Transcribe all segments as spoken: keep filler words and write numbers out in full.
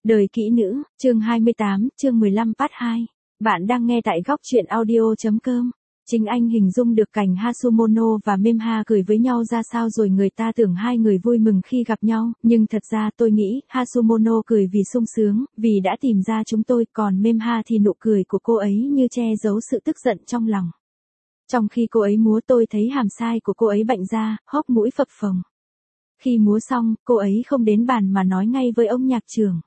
Đời kỹ nữ, chương hai mươi tám, chương mười lăm part hai. Bạn đang nghe tại góc truyện audio.com. Chính anh hình dung được cảnh Hasumono và Memha cười với nhau ra sao rồi người ta tưởng hai người vui mừng khi gặp nhau, nhưng thật ra tôi nghĩ Hasumono cười vì sung sướng, vì đã tìm ra chúng tôi, còn Memha thì nụ cười của cô ấy như che giấu sự tức giận trong lòng. Trong khi cô ấy múa tôi thấy hàm sai của cô ấy bệnh ra, hốc mũi phập phồng. Khi múa xong, cô ấy không đến bàn mà nói ngay với ông nhạc trưởng.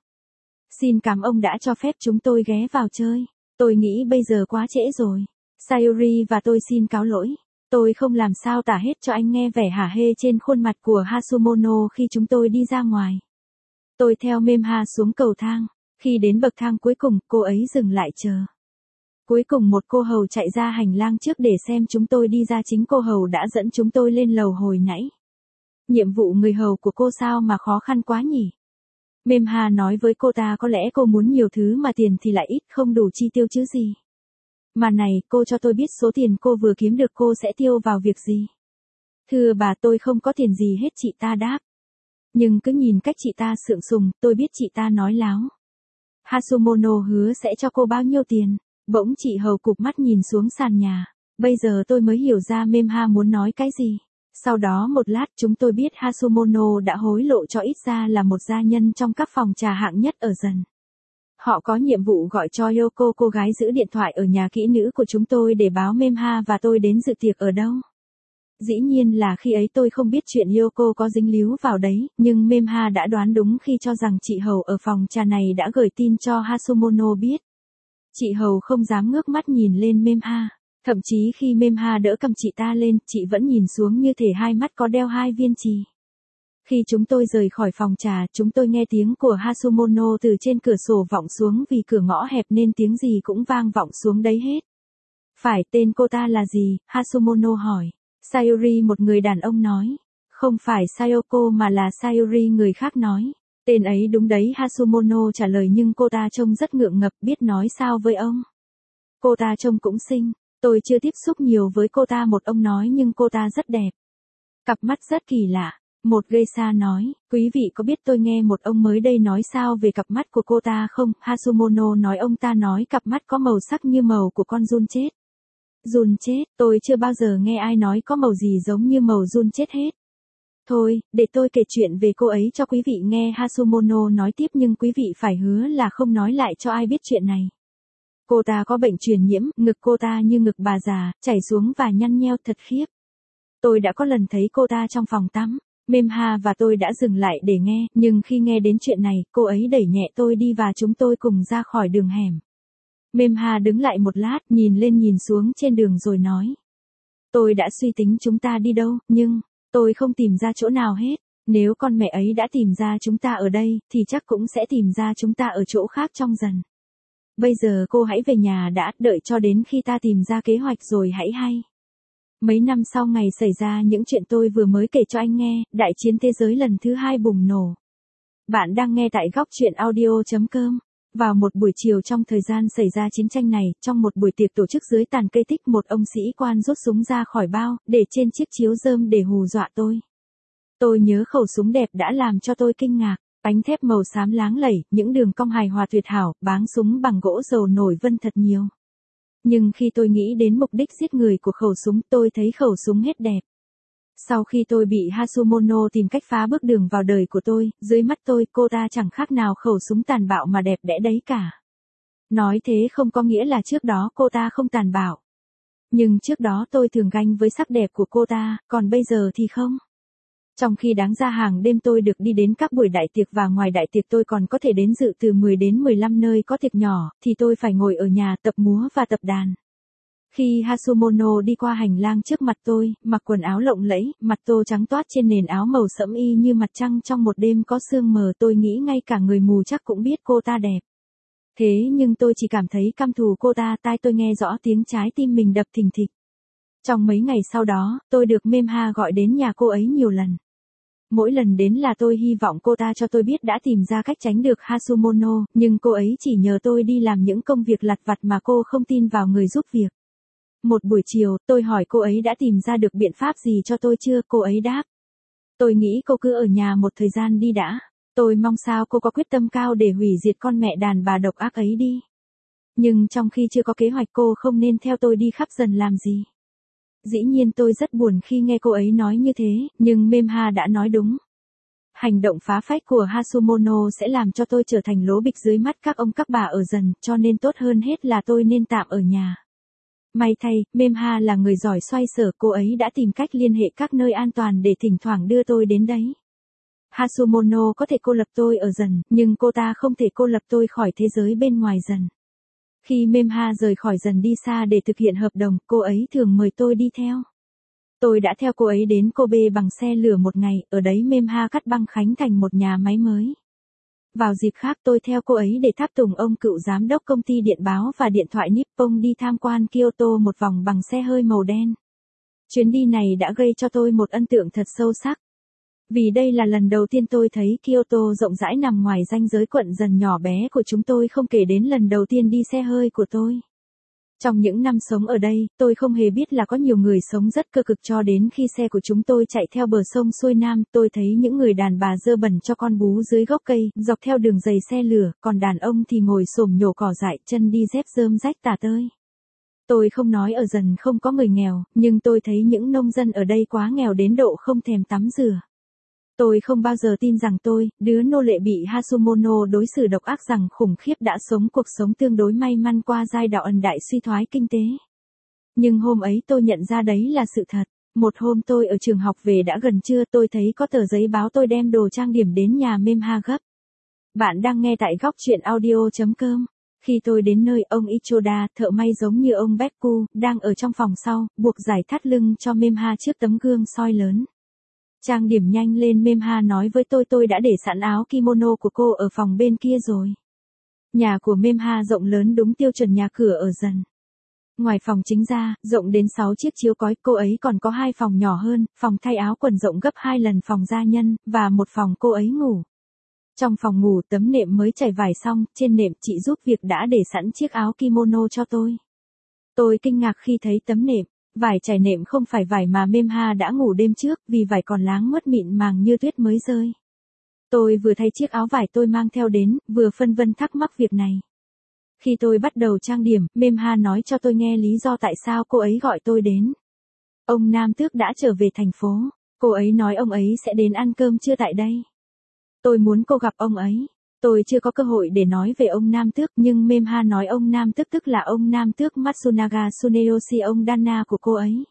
Xin cảm ơn đã cho phép chúng tôi ghé vào chơi. Tôi nghĩ bây giờ quá trễ rồi. Sayuri và tôi xin cáo lỗi. Tôi không làm sao tả hết cho anh nghe vẻ hả hê trên khuôn mặt của Hasumono khi chúng tôi đi ra ngoài. Tôi theo Memha xuống cầu thang. Khi đến bậc thang cuối cùng, cô ấy dừng lại chờ. Cuối cùng một cô hầu chạy ra hành lang trước để xem chúng tôi đi ra, chính cô hầu đã dẫn chúng tôi lên lầu hồi nãy. Nhiệm vụ người hầu của cô sao mà khó khăn quá nhỉ? Memha nói với cô ta có lẽ cô muốn nhiều thứ mà tiền thì lại ít, không đủ chi tiêu chứ gì. Mà này, cô cho tôi biết số tiền cô vừa kiếm được cô sẽ tiêu vào việc gì? Thưa bà, tôi không có tiền gì hết, chị ta đáp. Nhưng cứ nhìn cách chị ta sượng sùng, tôi biết chị ta nói láo. Hasumono hứa sẽ cho cô bao nhiêu tiền? Bỗng chị hầu cụp mắt nhìn xuống sàn nhà. Bây giờ tôi mới hiểu ra Memha muốn nói cái gì. Sau đó một lát chúng tôi biết Hasumono đã hối lộ cho ít ra là một gia nhân trong các phòng trà hạng nhất ở dần. Họ có nhiệm vụ gọi cho Yoko, cô gái giữ điện thoại ở nhà kỹ nữ của chúng tôi, để báo Memha và tôi đến dự tiệc ở đâu. Dĩ nhiên là khi ấy tôi không biết chuyện Yoko có dính líu vào đấy, nhưng Memha đã đoán đúng khi cho rằng chị hầu ở phòng trà này đã gửi tin cho Hasumono biết. Chị hầu không dám ngước mắt nhìn lên Memha. Thậm chí khi Memha đỡ cầm chị ta lên, chị vẫn nhìn xuống như thể hai mắt có đeo hai viên chì. Khi chúng tôi rời khỏi phòng trà, chúng tôi nghe tiếng của Hasumono từ trên cửa sổ vọng xuống, vì cửa ngõ hẹp nên tiếng gì cũng vang vọng xuống đấy hết. Phải, tên cô ta là gì? Hasumono hỏi. Sayuri, một người đàn ông nói. Không phải Sayoko mà là Sayuri, người khác nói. Tên ấy đúng đấy, Hasumono trả lời, nhưng cô ta trông rất ngượng ngập, biết nói sao với ông. Cô ta trông cũng xinh. Tôi chưa tiếp xúc nhiều với cô ta, một ông nói, nhưng cô ta rất đẹp. Cặp mắt rất kỳ lạ. Một geisha nói, quý vị có biết tôi nghe một ông mới đây nói sao về cặp mắt của cô ta không? Hasumono nói ông ta nói cặp mắt có màu sắc như màu của con giun chết. Giun chết, tôi chưa bao giờ nghe ai nói có màu gì giống như màu giun chết hết. Thôi, để tôi kể chuyện về cô ấy cho quý vị nghe, Hasumono nói tiếp, nhưng quý vị phải hứa là không nói lại cho ai biết chuyện này. Cô ta có bệnh truyền nhiễm, ngực cô ta như ngực bà già, chảy xuống và nhăn nheo thật khiếp. Tôi đã có lần thấy cô ta trong phòng tắm. Memha và tôi đã dừng lại để nghe, nhưng khi nghe đến chuyện này, cô ấy đẩy nhẹ tôi đi và chúng tôi cùng ra khỏi đường hẻm. Memha đứng lại một lát, nhìn lên nhìn xuống trên đường rồi nói. Tôi đã suy tính chúng ta đi đâu, nhưng tôi không tìm ra chỗ nào hết. Nếu con mẹ ấy đã tìm ra chúng ta ở đây, thì chắc cũng sẽ tìm ra chúng ta ở chỗ khác trong dần. Bây giờ cô hãy về nhà đã, đợi cho đến khi ta tìm ra kế hoạch rồi hãy hay. Mấy năm sau ngày xảy ra những chuyện tôi vừa mới kể cho anh nghe, đại chiến thế giới lần thứ hai bùng nổ. Bạn đang nghe tại góc truyện audio.com. Vào một buổi chiều trong thời gian xảy ra chiến tranh này, trong một buổi tiệc tổ chức dưới tàn cây tích, một ông sĩ quan rút súng ra khỏi bao, để trên chiếc chiếu rơm để hù dọa tôi. Tôi nhớ khẩu súng đẹp đã làm cho tôi kinh ngạc. Bánh thép màu xám láng lẩy, những đường cong hài hòa tuyệt hảo, báng súng bằng gỗ dầu nổi vân thật nhiều. Nhưng khi tôi nghĩ đến mục đích giết người của khẩu súng, tôi thấy khẩu súng hết đẹp. Sau khi tôi bị Hasumono tìm cách phá bước đường vào đời của tôi, dưới mắt tôi, cô ta chẳng khác nào khẩu súng tàn bạo mà đẹp đẽ đấy cả. Nói thế không có nghĩa là trước đó cô ta không tàn bạo. Nhưng trước đó tôi thường ganh với sắc đẹp của cô ta, còn bây giờ thì không. Trong khi đáng ra hàng đêm tôi được đi đến các buổi đại tiệc, và ngoài đại tiệc tôi còn có thể đến dự từ mười đến mười lăm nơi có tiệc nhỏ, thì tôi phải ngồi ở nhà tập múa và tập đàn. Khi Hasumono đi qua hành lang trước mặt tôi, mặc quần áo lộng lẫy, mặt tô trắng toát trên nền áo màu sẫm y như mặt trăng trong một đêm có sương mờ, tôi nghĩ ngay cả người mù chắc cũng biết cô ta đẹp. Thế nhưng tôi chỉ cảm thấy căm thù cô ta, tai tôi nghe rõ tiếng trái tim mình đập thình thịch. Trong mấy ngày sau đó, tôi được Memha gọi đến nhà cô ấy nhiều lần. Mỗi lần đến là tôi hy vọng cô ta cho tôi biết đã tìm ra cách tránh được Hasumono, nhưng cô ấy chỉ nhờ tôi đi làm những công việc lặt vặt mà cô không tin vào người giúp việc. Một buổi chiều, tôi hỏi cô ấy đã tìm ra được biện pháp gì cho tôi chưa, cô ấy đáp. Tôi nghĩ cô cứ ở nhà một thời gian đi đã. Tôi mong sao cô có quyết tâm cao để hủy diệt con mẹ đàn bà độc ác ấy đi. Nhưng trong khi chưa có kế hoạch cô không nên theo tôi đi khắp dần làm gì. Dĩ nhiên tôi rất buồn khi nghe cô ấy nói như thế, nhưng Memha đã nói đúng. Hành động phá phách của Hasumono sẽ làm cho tôi trở thành lố bịch dưới mắt các ông các bà ở dần, cho nên tốt hơn hết là tôi nên tạm ở nhà. May thay, Memha là người giỏi xoay sở, cô ấy đã tìm cách liên hệ các nơi an toàn để thỉnh thoảng đưa tôi đến đấy. Hasumono có thể cô lập tôi ở dần, nhưng cô ta không thể cô lập tôi khỏi thế giới bên ngoài dần. Khi Memha rời khỏi dần đi xa để thực hiện hợp đồng, cô ấy thường mời tôi đi theo. Tôi đã theo cô ấy đến Kobe bằng xe lửa một ngày, ở đấy Memha cắt băng khánh thành một nhà máy mới. Vào dịp khác tôi theo cô ấy để tháp tùng ông cựu giám đốc công ty điện báo và điện thoại Nippon đi tham quan Kyoto một vòng bằng xe hơi màu đen. Chuyến đi này đã gây cho tôi một ấn tượng thật sâu sắc. Vì đây là lần đầu tiên tôi thấy Kyoto rộng rãi nằm ngoài ranh giới quận dần nhỏ bé của chúng tôi, không kể đến lần đầu tiên đi xe hơi của tôi. Trong những năm sống ở đây, tôi không hề biết là có nhiều người sống rất cơ cực cho đến khi xe của chúng tôi chạy theo bờ sông xuôi nam, tôi thấy những người đàn bà dơ bẩn cho con bú dưới gốc cây, dọc theo đường dày xe lửa, còn đàn ông thì ngồi xổm nhổ cỏ dại, chân đi dép rơm rách tả tơi. Tôi không nói ở dần không có người nghèo, nhưng tôi thấy những nông dân ở đây quá nghèo đến độ không thèm tắm rửa. Tôi không bao giờ tin rằng tôi, đứa nô lệ bị Hasumono đối xử độc ác rằng khủng khiếp đã sống cuộc sống tương đối may mắn qua giai đoạn đại suy thoái kinh tế. Nhưng hôm ấy tôi nhận ra đấy là sự thật. Một hôm tôi ở trường học về đã gần trưa, tôi thấy có tờ giấy báo tôi đem đồ trang điểm đến nhà Memha gấp. Bạn đang nghe tại góc truyện audio chấm com. Khi tôi đến nơi, ông Ichoda, thợ may giống như ông Bekku, đang ở trong phòng sau, buộc giải thắt lưng cho Memha trước tấm gương soi lớn. Trang điểm nhanh lên, Memha nói với tôi tôi đã để sẵn áo kimono của cô ở phòng bên kia rồi. Nhà của Memha rộng lớn đúng tiêu chuẩn nhà cửa ở dần. Ngoài phòng chính ra, rộng đến sáu chiếc chiếu cói, cô ấy còn có hai phòng nhỏ hơn, phòng thay áo quần rộng gấp hai lần phòng gia nhân, và một phòng cô ấy ngủ. Trong phòng ngủ, tấm nệm mới trải vải xong, trên nệm chị giúp việc đã để sẵn chiếc áo kimono cho tôi. Tôi kinh ngạc khi thấy tấm nệm. Vải trải nệm không phải vải mà Memha đã ngủ đêm trước, vì vải còn láng mướt mịn màng như tuyết mới rơi. Tôi vừa thay chiếc áo vải tôi mang theo đến, vừa phân vân thắc mắc việc này. Khi tôi bắt đầu trang điểm, Memha nói cho tôi nghe lý do tại sao cô ấy gọi tôi đến. Ông Nam Tước đã trở về thành phố. Cô ấy nói ông ấy sẽ đến ăn cơm trưa tại đây. Tôi muốn cô gặp ông ấy. Tôi chưa có cơ hội để nói về ông Nam Tước, nhưng Memha nói ông Nam Tước tức là ông Nam Tước Matsunaga Tsuneyoshi, ông Danna của cô ấy.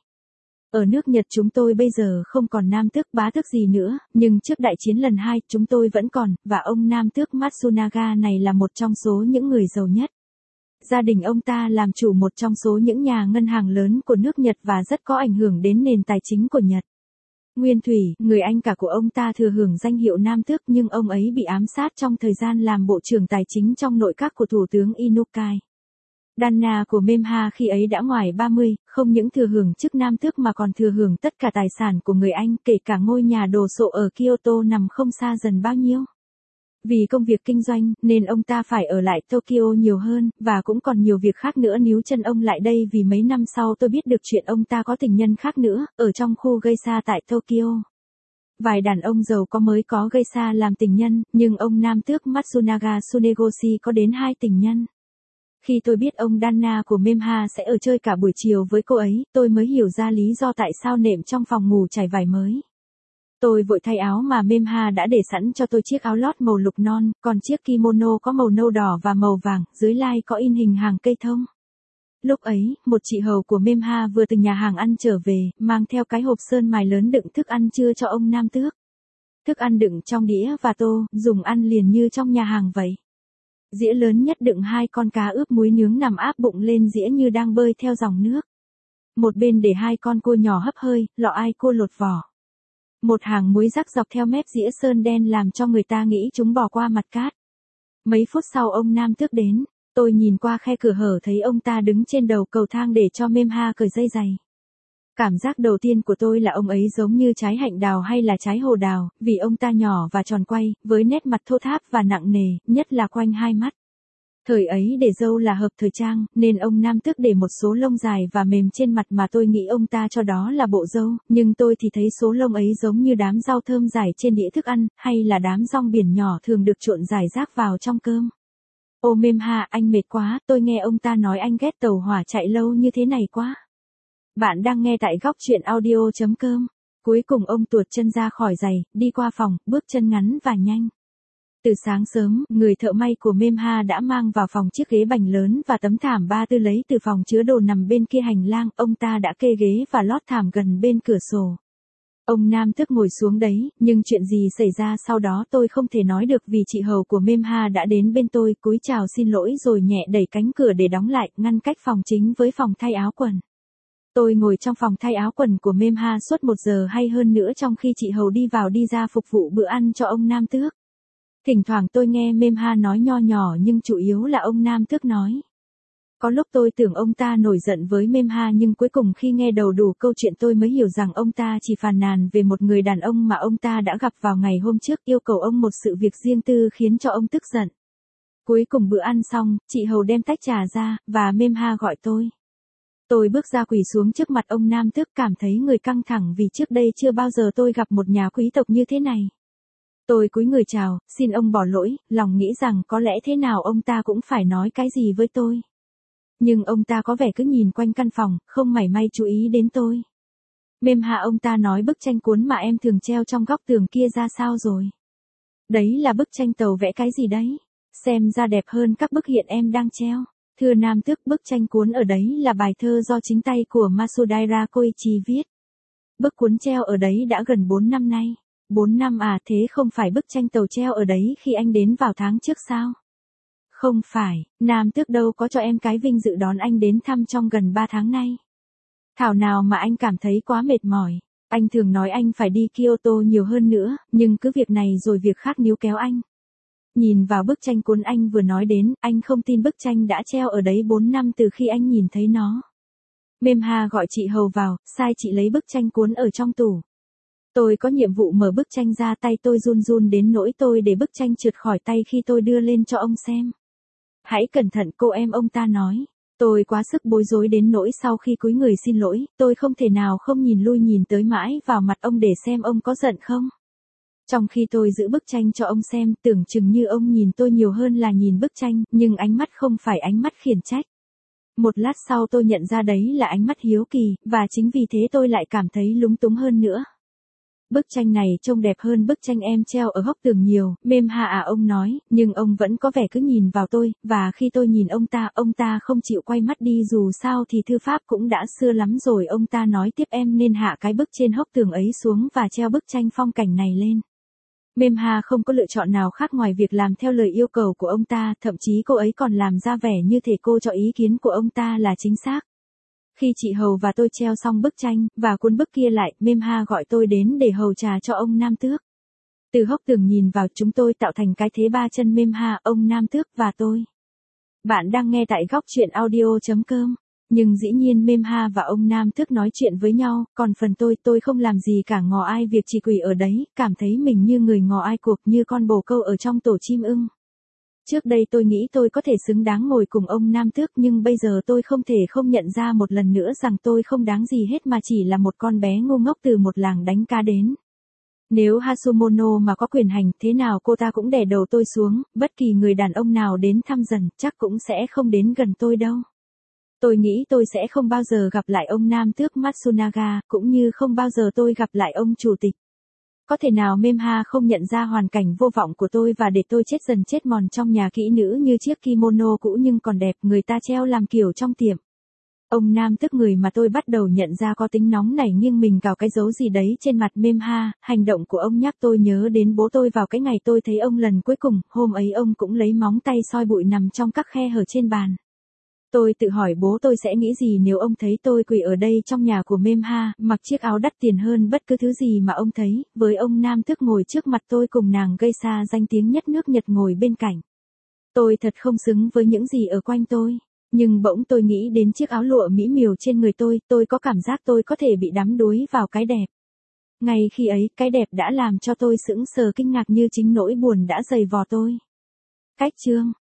Ở nước Nhật chúng tôi bây giờ không còn Nam Tước bá tước gì nữa, nhưng trước đại chiến lần hai chúng tôi vẫn còn, và ông Nam Tước Matsunaga này là một trong số những người giàu nhất. Gia đình ông ta làm chủ một trong số những nhà ngân hàng lớn của nước Nhật và rất có ảnh hưởng đến nền tài chính của Nhật. Nguyên Thủy, người anh cả của ông ta thừa hưởng danh hiệu Nam Tước, nhưng ông ấy bị ám sát trong thời gian làm bộ trưởng tài chính trong nội các của Thủ tướng Inukai. Danna của Memha khi ấy đã ngoài ba mươi, không những thừa hưởng chức Nam Tước mà còn thừa hưởng tất cả tài sản của người Anh, kể cả ngôi nhà đồ sộ ở Kyoto nằm không xa dần bao nhiêu. Vì công việc kinh doanh, nên ông ta phải ở lại Tokyo nhiều hơn, và cũng còn nhiều việc khác nữa níu chân ông lại đây. Vì mấy năm sau tôi biết được chuyện ông ta có tình nhân khác nữa, ở trong khu geisha tại Tokyo. Vài đàn ông giàu có mới có geisha làm tình nhân, nhưng ông Nam Tước Matsunaga Tsuneyoshi có đến hai tình nhân. Khi tôi biết ông Danna của Memha sẽ ở chơi cả buổi chiều với cô ấy, tôi mới hiểu ra lý do tại sao nệm trong phòng ngủ trải vải mới. Tôi vội thay áo mà Memha đã để sẵn cho tôi chiếc áo lót màu lục non, còn chiếc kimono có màu nâu đỏ và màu vàng, dưới lai có in hình hàng cây thông. Lúc ấy, một chị hầu của Memha vừa từ nhà hàng ăn trở về, mang theo cái hộp sơn mài lớn đựng thức ăn trưa cho ông Nam Tước. Thức ăn đựng trong đĩa và tô, dùng ăn liền như trong nhà hàng vậy. Dĩa lớn nhất đựng hai con cá ướp muối nướng nằm áp bụng lên dĩa như đang bơi theo dòng nước. Một bên để hai con cua nhỏ hấp hơi, lọ ai cua lột vỏ. Một hàng muối rắc dọc theo mép dĩa sơn đen làm cho người ta nghĩ chúng bò qua mặt cát. Mấy phút sau ông Nam Tước đến, tôi nhìn qua khe cửa hở thấy ông ta đứng trên đầu cầu thang để cho Memha cởi dây giày. Cảm giác đầu tiên của tôi là ông ấy giống như trái hạnh đào hay là trái hồ đào, vì ông ta nhỏ và tròn quay, với nét mặt thô tháp và nặng nề, nhất là quanh hai mắt. Thời ấy để râu là hợp thời trang, nên ông nam tước để một số lông dài và mềm trên mặt mà tôi nghĩ ông ta cho đó là bộ râu, nhưng tôi thì thấy số lông ấy giống như đám rau thơm dài trên đĩa thức ăn, hay là đám rong biển nhỏ thường được trộn rải rác vào trong cơm. Ô mêm ha, anh mệt quá, tôi nghe ông ta nói anh ghét tàu hỏa chạy lâu như thế này quá. Bạn đang nghe tại góc truyện audio.com. Cuối cùng ông tuột chân ra khỏi giày, đi qua phòng, bước chân ngắn và nhanh. Từ sáng sớm, người thợ may của mêm ha đã mang vào phòng chiếc ghế bành lớn và tấm thảm ba tư lấy từ phòng chứa đồ nằm bên kia hành lang, ông ta đã kê ghế và lót thảm gần bên cửa sổ. Ông nam tước ngồi xuống đấy, nhưng chuyện gì xảy ra sau đó tôi không thể nói được vì chị hầu của mêm ha đã đến bên tôi, cúi chào xin lỗi rồi nhẹ đẩy cánh cửa để đóng lại, ngăn cách phòng chính với phòng thay áo quần. Tôi ngồi trong phòng thay áo quần của mêm ha suốt một giờ hay hơn nữa trong khi chị hầu đi vào đi ra phục vụ bữa ăn cho ông nam tước. Thỉnh thoảng tôi nghe mêm ha nói nho nhỏ nhưng chủ yếu là ông nam tước nói. Có lúc tôi tưởng ông ta nổi giận với mêm ha nhưng cuối cùng khi nghe đầu đủ câu chuyện tôi mới hiểu rằng ông ta chỉ phàn nàn về một người đàn ông mà ông ta đã gặp vào ngày hôm trước, yêu cầu ông một sự việc riêng tư khiến cho ông tức giận. Cuối cùng bữa ăn xong, chị hầu đem tách trà ra, và mêm ha gọi tôi. Tôi bước ra quỳ xuống trước mặt ông nam tước, cảm thấy người căng thẳng vì trước đây chưa bao giờ tôi gặp một nhà quý tộc như thế này. Tôi cúi người chào, xin ông bỏ lỗi, lòng nghĩ rằng có lẽ thế nào ông ta cũng phải nói cái gì với tôi. Nhưng ông ta có vẻ cứ nhìn quanh căn phòng, không mảy may chú ý đến tôi. Mêm ha, ông ta nói bức tranh cuốn mà em thường treo trong góc tường kia ra sao rồi? Đấy là bức tranh tàu vẽ cái gì đấy? Xem ra đẹp hơn các bức hiện em đang treo. Thưa nam tước, bức tranh cuốn ở đấy là bài thơ do chính tay của Masudaira Koichi viết. Bức cuốn treo ở đấy đã gần bốn năm nay. bốn năm à, thế không phải bức tranh tàu treo ở đấy khi anh đến vào tháng trước sao? Không phải, nam tước đâu có cho em cái vinh dự đón anh đến thăm trong gần ba tháng nay. Thảo nào mà anh cảm thấy quá mệt mỏi. Anh thường nói anh phải đi Kyoto nhiều hơn nữa, nhưng cứ việc này rồi việc khác níu kéo anh. Nhìn vào bức tranh cuốn anh vừa nói đến, anh không tin bức tranh đã treo ở đấy bốn năm từ khi anh nhìn thấy nó. Mêm ha gọi chị hầu vào, sai chị lấy bức tranh cuốn ở trong tủ. Tôi có nhiệm vụ mở bức tranh ra, tay tôi run run đến nỗi tôi để bức tranh trượt khỏi tay khi tôi đưa lên cho ông xem. Hãy cẩn thận cô em, ông ta nói. Tôi quá sức bối rối đến nỗi sau khi cúi người xin lỗi, tôi không thể nào không nhìn lui nhìn tới mãi vào mặt ông để xem ông có giận không. Trong khi tôi giữ bức tranh cho ông xem, tưởng chừng như ông nhìn tôi nhiều hơn là nhìn bức tranh, nhưng ánh mắt không phải ánh mắt khiển trách. Một lát sau tôi nhận ra đấy là ánh mắt hiếu kỳ, và chính vì thế tôi lại cảm thấy lúng túng hơn nữa. Bức tranh này trông đẹp hơn bức tranh em treo ở góc tường nhiều, mêm ha à, ông nói, nhưng ông vẫn có vẻ cứ nhìn vào tôi, và khi tôi nhìn ông ta, ông ta không chịu quay mắt đi, dù sao thì thư pháp cũng đã xưa lắm rồi. Ông ta nói tiếp, em nên hạ cái bức trên hốc tường ấy xuống và treo bức tranh phong cảnh này lên. Mêm ha không có lựa chọn nào khác ngoài việc làm theo lời yêu cầu của ông ta, thậm chí cô ấy còn làm ra vẻ như thể cô cho ý kiến của ông ta là chính xác. Khi chị hầu và tôi treo xong bức tranh, và cuốn bức kia lại, mêm ha gọi tôi đến để hầu trà cho ông nam tước. Từ hốc tường nhìn vào, chúng tôi tạo thành cái thế ba chân, mêm ha, ông nam tước và tôi. Bạn đang nghe tại góc truyện audio.com. Nhưng dĩ nhiên mêm ha và ông nam tước nói chuyện với nhau, còn phần tôi, tôi không làm gì cả, ngò ai việc chỉ quỳ ở đấy, cảm thấy mình như người ngò ai cuộc, như con bồ câu ở trong tổ chim ưng. Trước đây tôi nghĩ tôi có thể xứng đáng ngồi cùng ông nam tước, nhưng bây giờ tôi không thể không nhận ra một lần nữa rằng tôi không đáng gì hết mà chỉ là một con bé ngu ngốc từ một làng đánh cá đến. Nếu Hasumono mà có quyền hành, thế nào cô ta cũng đè đầu tôi xuống, bất kỳ người đàn ông nào đến thăm dần, chắc cũng sẽ không đến gần tôi đâu. Tôi nghĩ tôi sẽ không bao giờ gặp lại ông nam tước Matsunaga, cũng như không bao giờ tôi gặp lại ông chủ tịch. Có thể nào mêm ha không nhận ra hoàn cảnh vô vọng của tôi và để tôi chết dần chết mòn trong nhà kỹ nữ như chiếc kimono cũ nhưng còn đẹp, người ta treo làm kiểu trong tiệm. Ông nam tước, người mà tôi bắt đầu nhận ra có tính nóng nảy, nghiêng mình cào cái dấu gì đấy trên mặt mêm ha. Hành động của ông nhắc tôi nhớ đến bố tôi vào cái ngày tôi thấy ông lần cuối cùng, hôm ấy ông cũng lấy móng tay soi bụi nằm trong các khe hở trên bàn. Tôi tự hỏi bố tôi sẽ nghĩ gì nếu ông thấy tôi quỳ ở đây trong nhà của mêm ha, mặc chiếc áo đắt tiền hơn bất cứ thứ gì mà ông thấy, với ông nam tước ngồi trước mặt tôi cùng nàng gây xa danh tiếng nhất nước Nhật ngồi bên cạnh. Tôi thật không xứng với những gì ở quanh tôi, nhưng bỗng tôi nghĩ đến chiếc áo lụa mỹ miều trên người tôi, tôi có cảm giác tôi có thể bị đắm đuối vào cái đẹp. Ngay khi ấy, cái đẹp đã làm cho tôi sững sờ kinh ngạc như chính nỗi buồn đã dày vò tôi. Cách chương